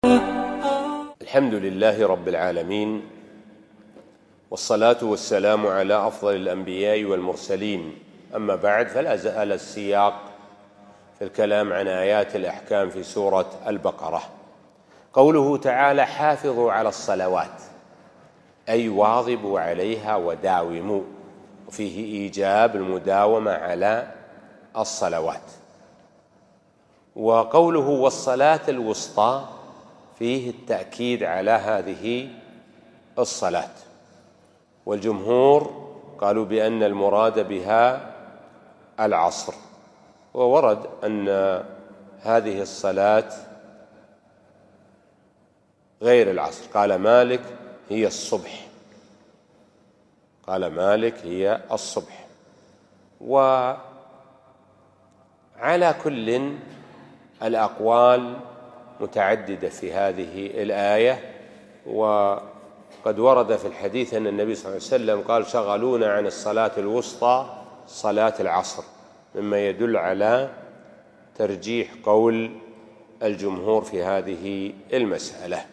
الحمد لله رب العالمين، والصلاة والسلام على أفضل الأنبياء والمرسلين. أما بعد، فلا زال السياق في الكلام عن آيات الأحكام في سورة البقرة. قوله تعالى: حافظوا على الصلوات، أي واظبوا عليها وداوموا، وفيه إيجاب المداومة على الصلوات. وقوله والصلاة الوسطى فيه التأكيد على هذه الصلاة، والجمهور قالوا بأن المراد بها العصر، وورد أن هذه الصلاة غير العصر. قال مالك هي الصبح، وعلى كل الأقوال متعددة في هذه الآية. وقد ورد في الحديث أن النبي صلى الله عليه وسلم قال: شغلونا عن الصلاة الوسطى صلاة العصر، مما يدل على ترجيح قول الجمهور في هذه المسألة.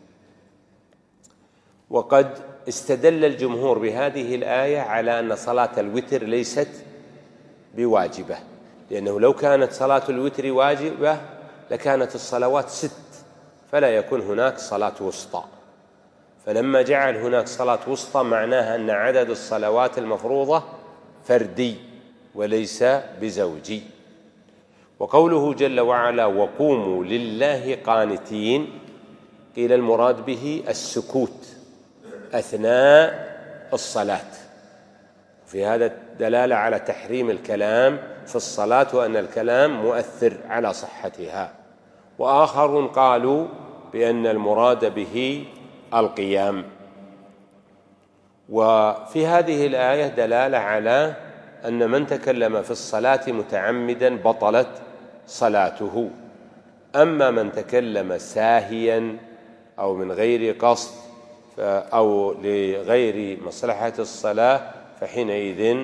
وقد استدل الجمهور بهذه الآية على أن صلاة الوتر ليست بواجبة، لأنه لو كانت صلاة الوتر واجبة لكانت الصلوات 6، فلا يكون هناك صلاة وسطى. فلما جعل هناك صلاة وسطى معناها أن عدد الصلوات المفروضة فردي وليس بزوجي. وقوله جل وعلا: وقوموا لله قانتين، قيل المراد به السكوت أثناء الصلاة. في هذا دلالة على تحريم الكلام في الصلاة، وأن الكلام مؤثر على صحتها. وآخرون قالوا بأن المراد به القيام. وفي هذه الآية دلالة على أن من تكلم في الصلاة متعمدا بطلت صلاته. أما من تكلم ساهيا أو من غير قصد أو لغير مصلحة الصلاة، فحينئذ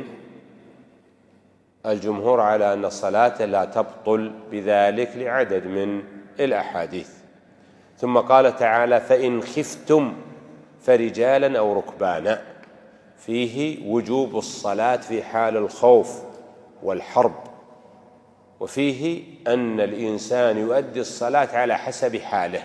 الجمهور على أن الصلاة لا تبطل بذلك لعدد من الأحاديث. ثم قال تعالى: فإن خفتم فرجالا أو ركبانا، فيه وجوب الصلاة في حال الخوف والحرب، وفيه أن الإنسان يؤدي الصلاة على حسب حاله.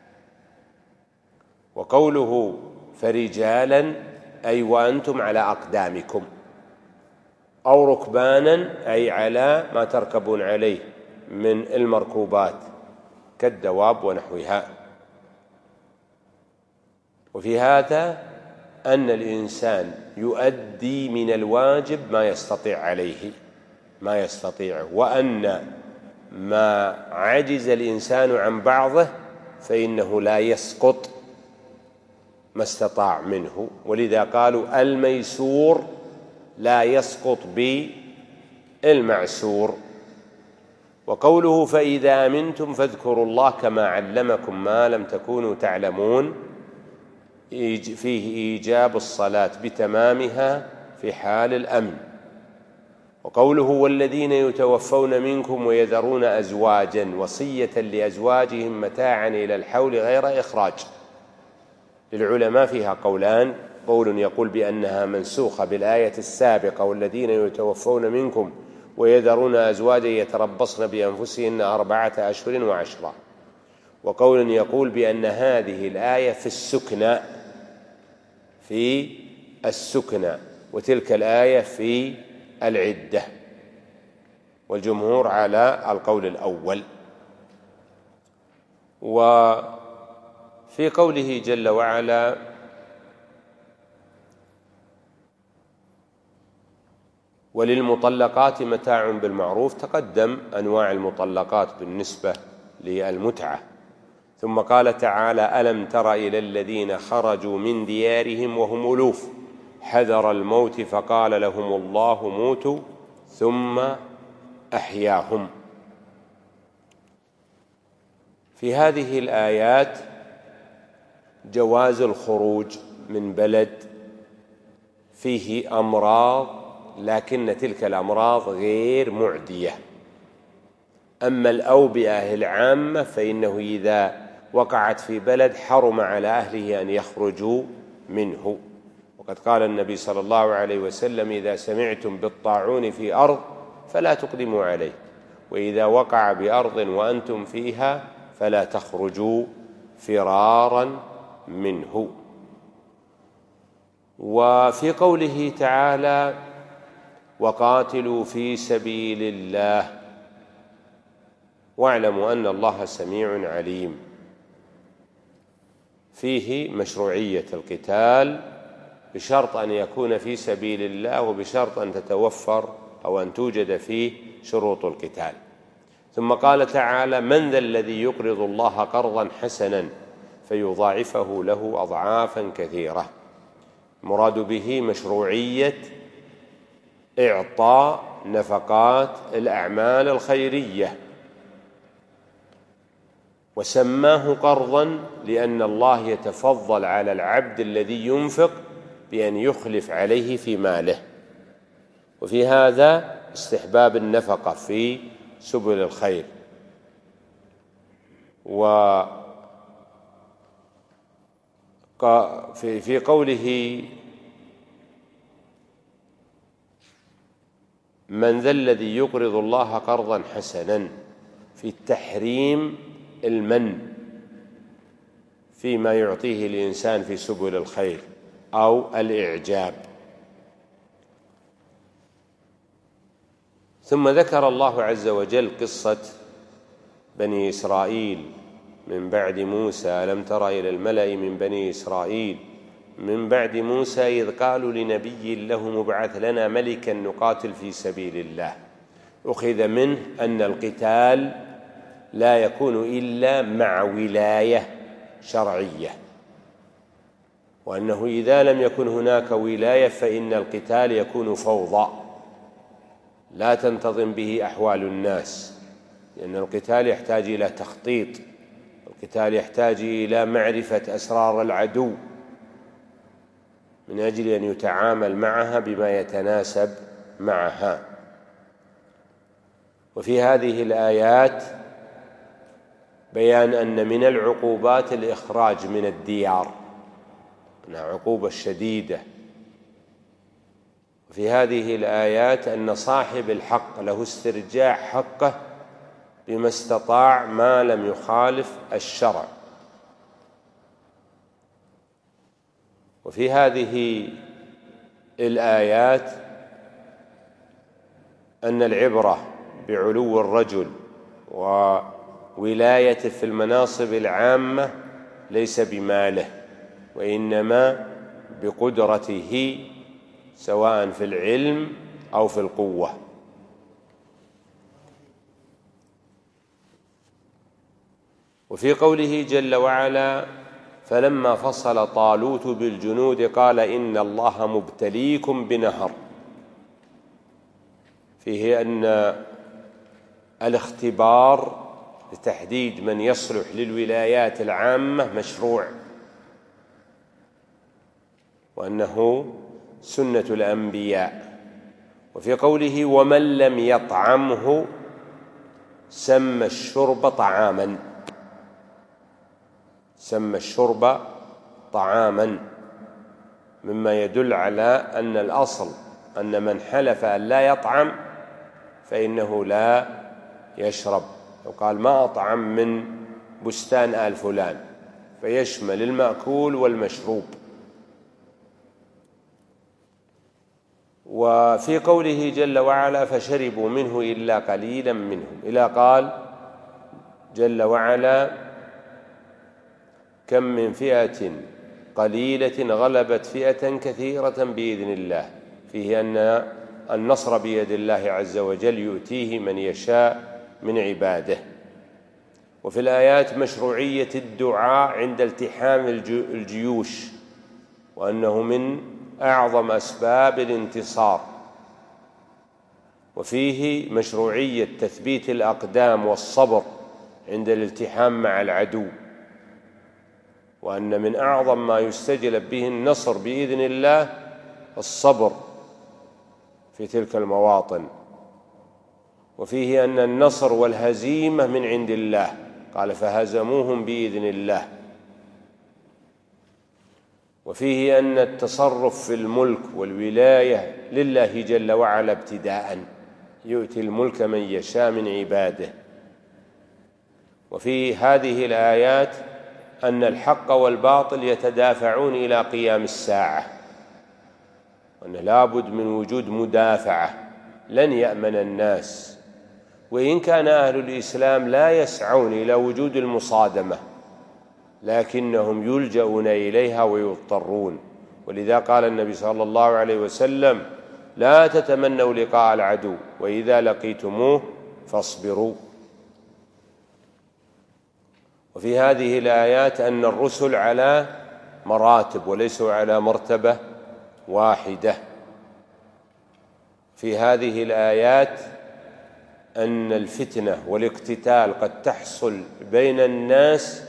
وقوله فرجالا أي وأنتم على أقدامكم، أو ركبانا أي على ما تركبون عليه من المركوبات كالدواب ونحوها. وفي هذا أن الإنسان يؤدي من الواجب ما يستطيع وأن ما عجز الإنسان عن بعضه فإنه لا يسقط ما استطاع منه. ولذا قالوا الميسور لا يسقط بالمعسور. وقوله فإذا أمنتم فاذكروا الله كما علمكم ما لم تكونوا تعلمون، فيه إيجاب الصلاة بتمامها في حال الأمن. وقوله والذين يتوفون منكم ويذرون أزواجا وصية لأزواجهم متاعا إلى الحول غير إخراج، للعلماء فيها قولان: قول يقول بأنها منسوخة بالآية السابقة والذين يتوفون منكم ويذرون أزواجا يتربصن بأنفسهن 4 أشهر و10، وقول يقول بأن هذه الآية في السكنى وتلك الآية في العدة، والجمهور على القول الأول. وفي قوله جل وعلا: وللمطلقات متاع بالمعروف، تقدم أنواع المطلقات بالنسبة للمتعة. ثم قال تعالى: ألم تر إلى الذين خرجوا من ديارهم وهم ألوف حذر الموت فقال لهم الله موتوا ثم أحياهم. في هذه الآيات جواز الخروج من بلد فيه أمراض، لكن تلك الأمراض غير معدية. أما الأوبئة العامة فإنه إذا وقعت في بلد حرم على أهله أن يخرجوا منه. وقد قال النبي صلى الله عليه وسلم: إذا سمعتم بالطاعون في أرض فلا تقدموا عليه، وإذا وقع بأرض وأنتم فيها فلا تخرجوا فرارا منه. وفي قوله تعالى: وقاتلوا في سبيل الله واعلموا أن الله سميع عليم، فيه مشروعية القتال بشرط أن يكون في سبيل الله، وبشرط أن تتوفر أو أن توجد فيه شروط القتال. ثم قال تعالى: من ذا الذي يقرض الله قرضا حسنا فيضاعفه له أضعافا كثيرة. مراد به مشروعية إعطاء نفقات الأعمال الخيرية، وسماه قرضا لأن الله يتفضل على العبد الذي ينفق بأن يخلف عليه في ماله. وفي هذا استحباب النفقة في سبل الخير. وفي قوله: من ذا الذي يقرض الله قرضا حسنا، في التحريم المن فيما يعطيه الإنسان في سبل الخير أو الإعجاب. ثم ذكر الله عز وجل قصة بني إسرائيل من بعد موسى: ألم تر إلى الملأ من بني إسرائيل من بعد موسى إذ قالوا لنبي له ابعث لنا ملكا نقاتل في سبيل الله. أخذ منه أن القتال لا يكون إلا مع ولاية شرعية، وأنه إذا لم يكن هناك ولاية فإن القتال يكون فوضى لا تنتظم به أحوال الناس، لأن القتال يحتاج إلى تخطيط، القتال يحتاج إلى معرفة أسرار العدو من أجل أن يتعامل معها بما يتناسب معها. وفي هذه الآيات بيان أن من العقوبات الإخراج من الديار، أنها عقوبة شديدة. وفي هذه الآيات أن صاحب الحق له استرجاع حقه بما استطاع ما لم يخالف الشرع. وفي هذه الآيات أن العبرة بعلو الرجل وولايته في المناصب العامة ليس بماله، وإنما بقدرته سواء في العلم أو في القوة. وفي قوله جل وعلا: فلما فصل طالوت بالجنود قال إن الله مبتليكم بنهر، فيه أن الاختبار لتحديد من يصلح للولايات العامة مشروع، وأنه سنة الأنبياء. وفي قوله: ومن لم يطعمه سمى الشرب طعاما، سمى الشرب طعاما، مما يدل على أن الأصل أن من حلف أن لا يطعم فإنه لا يشرب. وقال: ما أطعم من بستان آل فلان، فيشمل المأكول والمشروب. وفي قوله جل وعلا: فشربوا منه إلا قليلا منهم، إلى قال جل وعلا: كم من فئة قليلة غلبت فئة كثيرة بإذن الله، فيه أن النصر بيد الله عز وجل يؤتيه من يشاء من عباده. وفي الآيات مشروعية الدعاء عند التحام الجيوش، وأنه من أعظم أسباب الانتصار. وفيه مشروعية تثبيت الأقدام والصبر عند الالتحام مع العدو، وأن من أعظم ما يستجلب به النصر بإذن الله الصبر في تلك المواطن. وفيه أن النصر والهزيمة من عند الله، قال فهزموهم بإذن الله. وفيه أن التصرف في الملك والولاية لله جل وعلا ابتداءً، يؤتي الملك من يشاء من عباده. وفي هذه الآيات أن الحق والباطل يتدافعون إلى قيام الساعة، وأن لابد من وجود مدافعة، لن يأمن الناس، وإن كان أهل الإسلام لا يسعون إلى وجود المصادمة لكنهم يلجؤون إليها ويضطرون. ولذا قال النبي صلى الله عليه وسلم لا تتمنوا لقاء العدو وإذا لقيتموه فاصبروا. وفي هذه الآيات أن الرسل على مراتب وليسوا على مرتبة واحدة. في هذه الآيات أن الفتنة والاقتتال قد تحصل بين الناس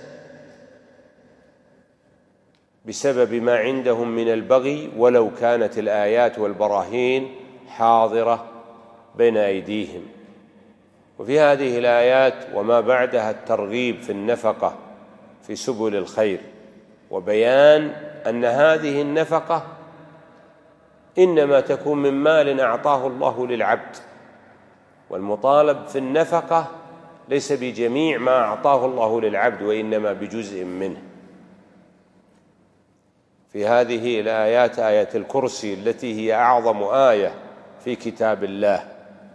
بسبب ما عندهم من البغي ولو كانت الآيات والبراهين حاضرة بين أيديهم. وفي هذه الآيات وما بعدها الترغيب في النفقة في سبل الخير، وبيان أن هذه النفقة إنما تكون من مال أعطاه الله للعبد، والمطالب في النفقة ليس بجميع ما أعطاه الله للعبد وإنما بجزء منه. في هذه الآيات آية الكرسي التي هي أعظم آية في كتاب الله.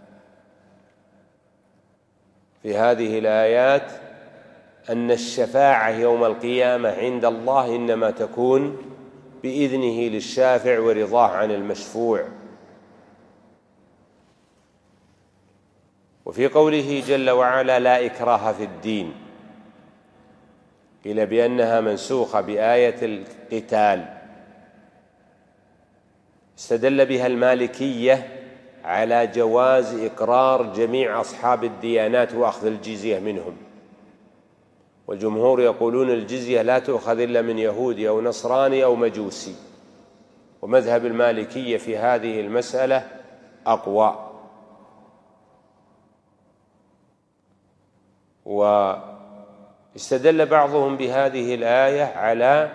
في هذه الآيات أن الشفاعة يوم القيامة عند الله إنما تكون بإذنه للشافع ورضاه عن المشفوع. وفي قوله جل وعلا لا إكراه في الدين قيل بأنها منسوخة بآية القتال، استدل بها المالكية على جواز إقرار جميع أصحاب الديانات وأخذ الجزية منهم، والجمهور يقولون الجزية لا تؤخذ إلا من يهودي أو نصراني أو مجوسي، ومذهب المالكية في هذه المسألة أقوى. واستدل بعضهم بهذه الآية على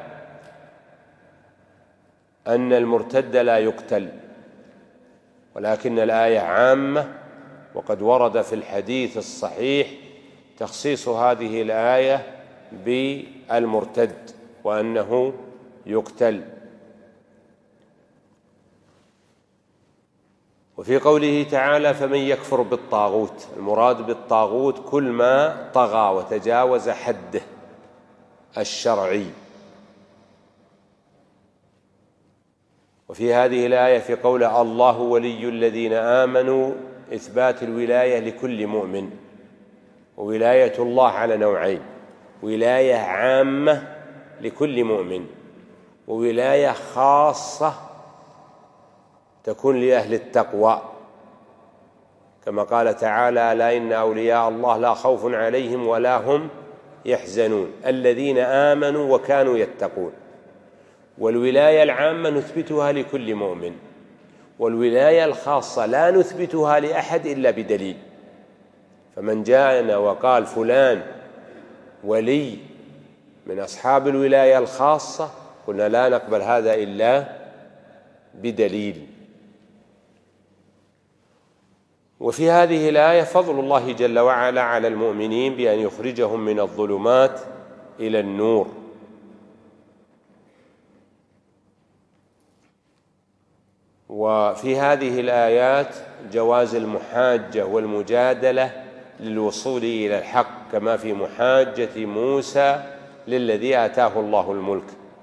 أن المرتد لا يقتل، ولكن الآية عامة، وقد ورد في الحديث الصحيح تخصيص هذه الآية بالمرتد وأنه يقتل. وفي قوله تعالى فمن يكفر بالطاغوت، المراد بالطاغوت كل ما طغى وتجاوز حده الشرعي. وفي هذه الآية في قوله الله ولي الذين آمنوا إثبات الولاية لكل مؤمن، وولاية الله على نوعين: ولاية عامة لكل مؤمن، وولاية خاصة تكون لأهل التقوى، كما قال تعالى ألا إن أولياء الله لا خوف عليهم ولا هم يحزنون الذين آمنوا وكانوا يتقون. والولاية العامة نثبتها لكل مؤمن، والولاية الخاصة لا نثبتها لأحد إلا بدليل. فمن جاءنا وقال فلان ولي من أصحاب الولاية الخاصة قلنا لا نقبل هذا إلا بدليل. وفي هذه الآية فضل الله جل وعلا على المؤمنين بأن يخرجهم من الظلمات إلى النور. وفي هذه الآيات جواز المحاجة والمجادلة للوصول إلى الحق، كما في محاجة موسى للذي آتاه الله الملك.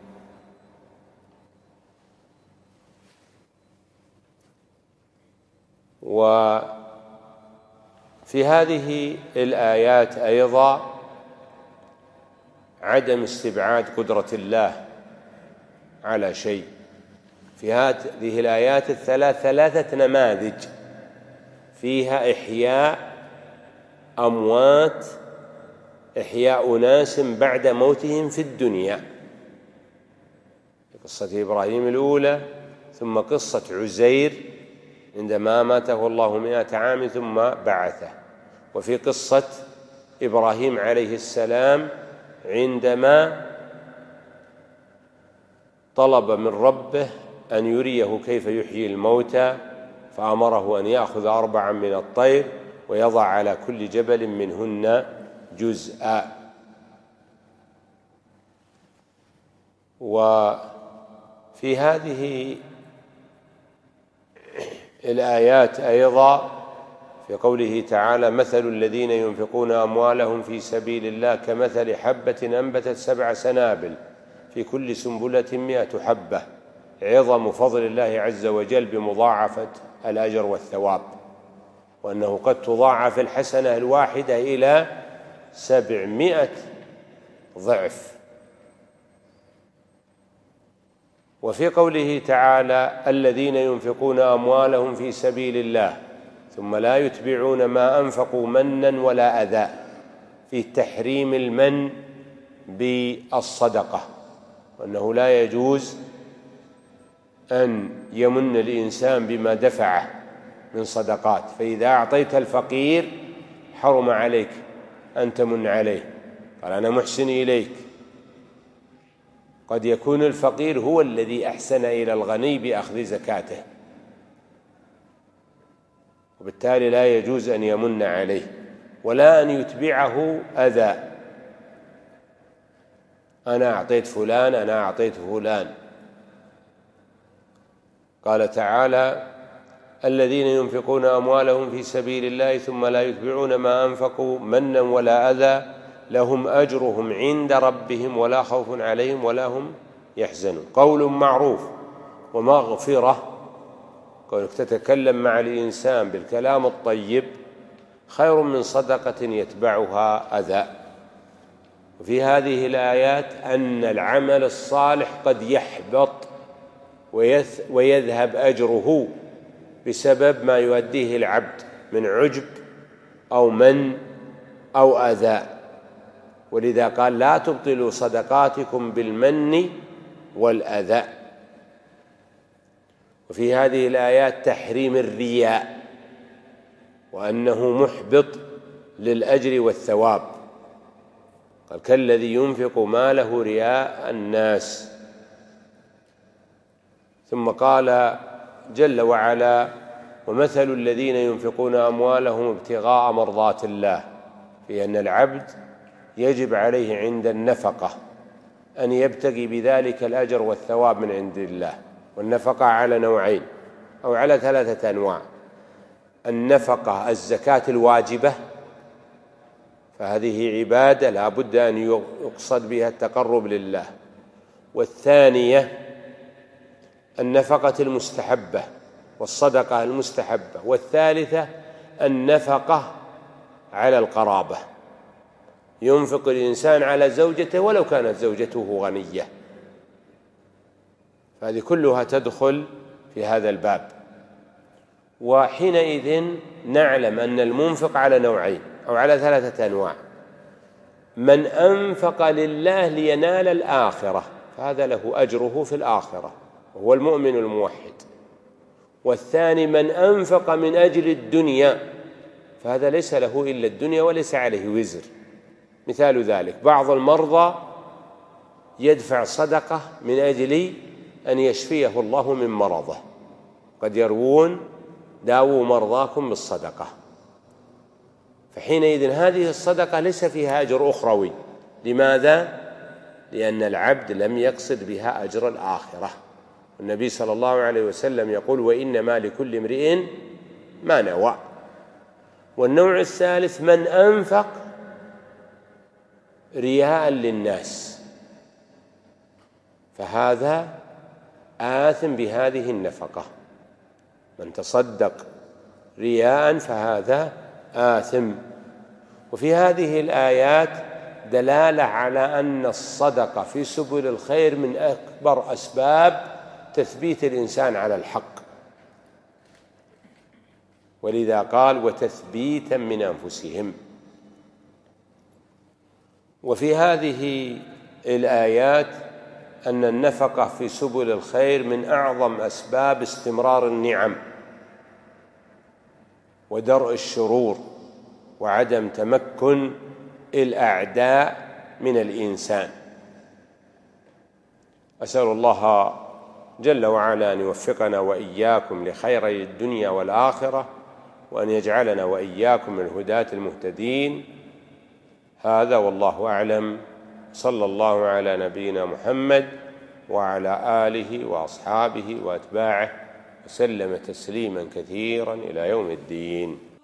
وفي هذه الآيات أيضا عدم استبعاد قدرة الله على شيء. في هذه الآيات الثلاث ثلاثة نماذج فيها إحياء أموات، إحياء أناس بعد موتهم في الدنيا، قصة إبراهيم الأولى، ثم قصة عزير عندما ماته الله 100 عام ثم بعثه، وفي قصة إبراهيم عليه السلام عندما طلب من ربه أن يريه كيف يحيي الموتى، فأمره أن يأخذ 4 من الطير ويضع على كل جبل منهن جزءا. وفي هذه الآيات أيضا في قوله تعالى: مثل الذين ينفقون أموالهم في سبيل الله كمثل حبة أنبتت 7 سنابل في كل سنبلة 100 حبة، عظم فضل الله عز وجل بمضاعفة الأجر والثواب، وأنه قد تضاعف الحسنة الواحدة إلى 700 ضعف. وفي قوله تعالى: الذين ينفقون أموالهم في سبيل الله ثم لا يتبعون ما أنفقوا منا ولا أذى، في تحريم المن بالصدقة، وأنه لا يجوز أن يمن الإنسان بما دفعه من صدقات، فإذا أعطيت الفقير حرم عليك أن تمن عليه، قال: أنا محسن إليك. قد يكون الفقير هو الذي أحسن إلى الغني بأخذ زكاته، وبالتالي لا يجوز أن يمن عليه ولا أن يتبعه أذى: أنا أعطيت فلان، أنا أعطيت فلان. قال تعالى: الذين ينفقون أموالهم في سبيل الله ثم لا يتبعون ما أنفقوا منا ولا أذى لهم أجرهم عند ربهم ولا خوف عليهم ولا هم يحزنون. قول معروف ومغفرة، كونك تتكلم مع الإنسان بالكلام الطيب خير من صدقة يتبعها أذى. وفي هذه الآيات أن العمل الصالح قد يحبط ويذهب أجره بسبب ما يؤديه العبد من عجب أو من أو أذى، ولذا قال: لا تبطلوا صدقاتكم بالمن والأذى. وفي هذه الآيات تحريم الرياء، وأنه محبط للأجر والثواب، قال: كالذي ينفق ماله رياء الناس. ثم قال جل وعلا: ومثل الذين ينفقون أموالهم ابتغاء مرضات الله، في أن العبد يجب عليه عند النفقة أن يبتغي بذلك الأجر والثواب من عند الله. والنفقة على نوعين أو على 3 أنواع: النفقة الزكاة الواجبة، فهذه عبادة لا بد أن يقصد بها التقرب لله. والثانية النفقة المستحبة والصدقة المستحبة. والثالثة النفقة على القرابة، ينفق الإنسان على زوجته ولو كانت زوجته غنية، فهذه كلها تدخل في هذا الباب. وحينئذ نعلم أن المنفق على نوعين أو على 3 أنواع: من أنفق لله لينال الآخرة فهذا له أجره في الآخرة وهو المؤمن الموحد. والثاني من أنفق من أجل الدنيا فهذا ليس له إلا الدنيا وليس عليه وزر. مثال ذلك: بعض المرضى يدفع صدقة من أجل أن يشفيه الله من مرضه، قد يروون: داووا مرضاكم بالصدقة، فحينئذ هذه الصدقة ليس فيها أجر أخروي. لماذا؟ لأن العبد لم يقصد بها أجر الآخرة. النبي صلى الله عليه وسلم يقول: وإنما لكل امرئ ما نوى. والنوع الثالث من أنفق رياء للناس، فهذا آثم بهذه النفقة. من تصدق رياء فهذا آثم. وفي هذه الآيات دلالة على أن الصدقة في سبل الخير من أكبر أسباب تثبيت الإنسان على الحق، ولذا قال: وتثبيتا من أنفسهم. وفي هذه الآيات أن النفقة في سبل الخير من أعظم أسباب استمرار النعم ودرء الشرور وعدم تمكن الأعداء من الإنسان. أسأل الله جل وعلا أن يوفقنا وإياكم لخيري الدنيا والآخرة، وأن يجعلنا وإياكم من الهداة المهتدين. هذا والله أعلم، صلى الله على نبينا محمد وعلى آله وأصحابه وأتباعه وسلم تسليما كثيرا إلى يوم الدين.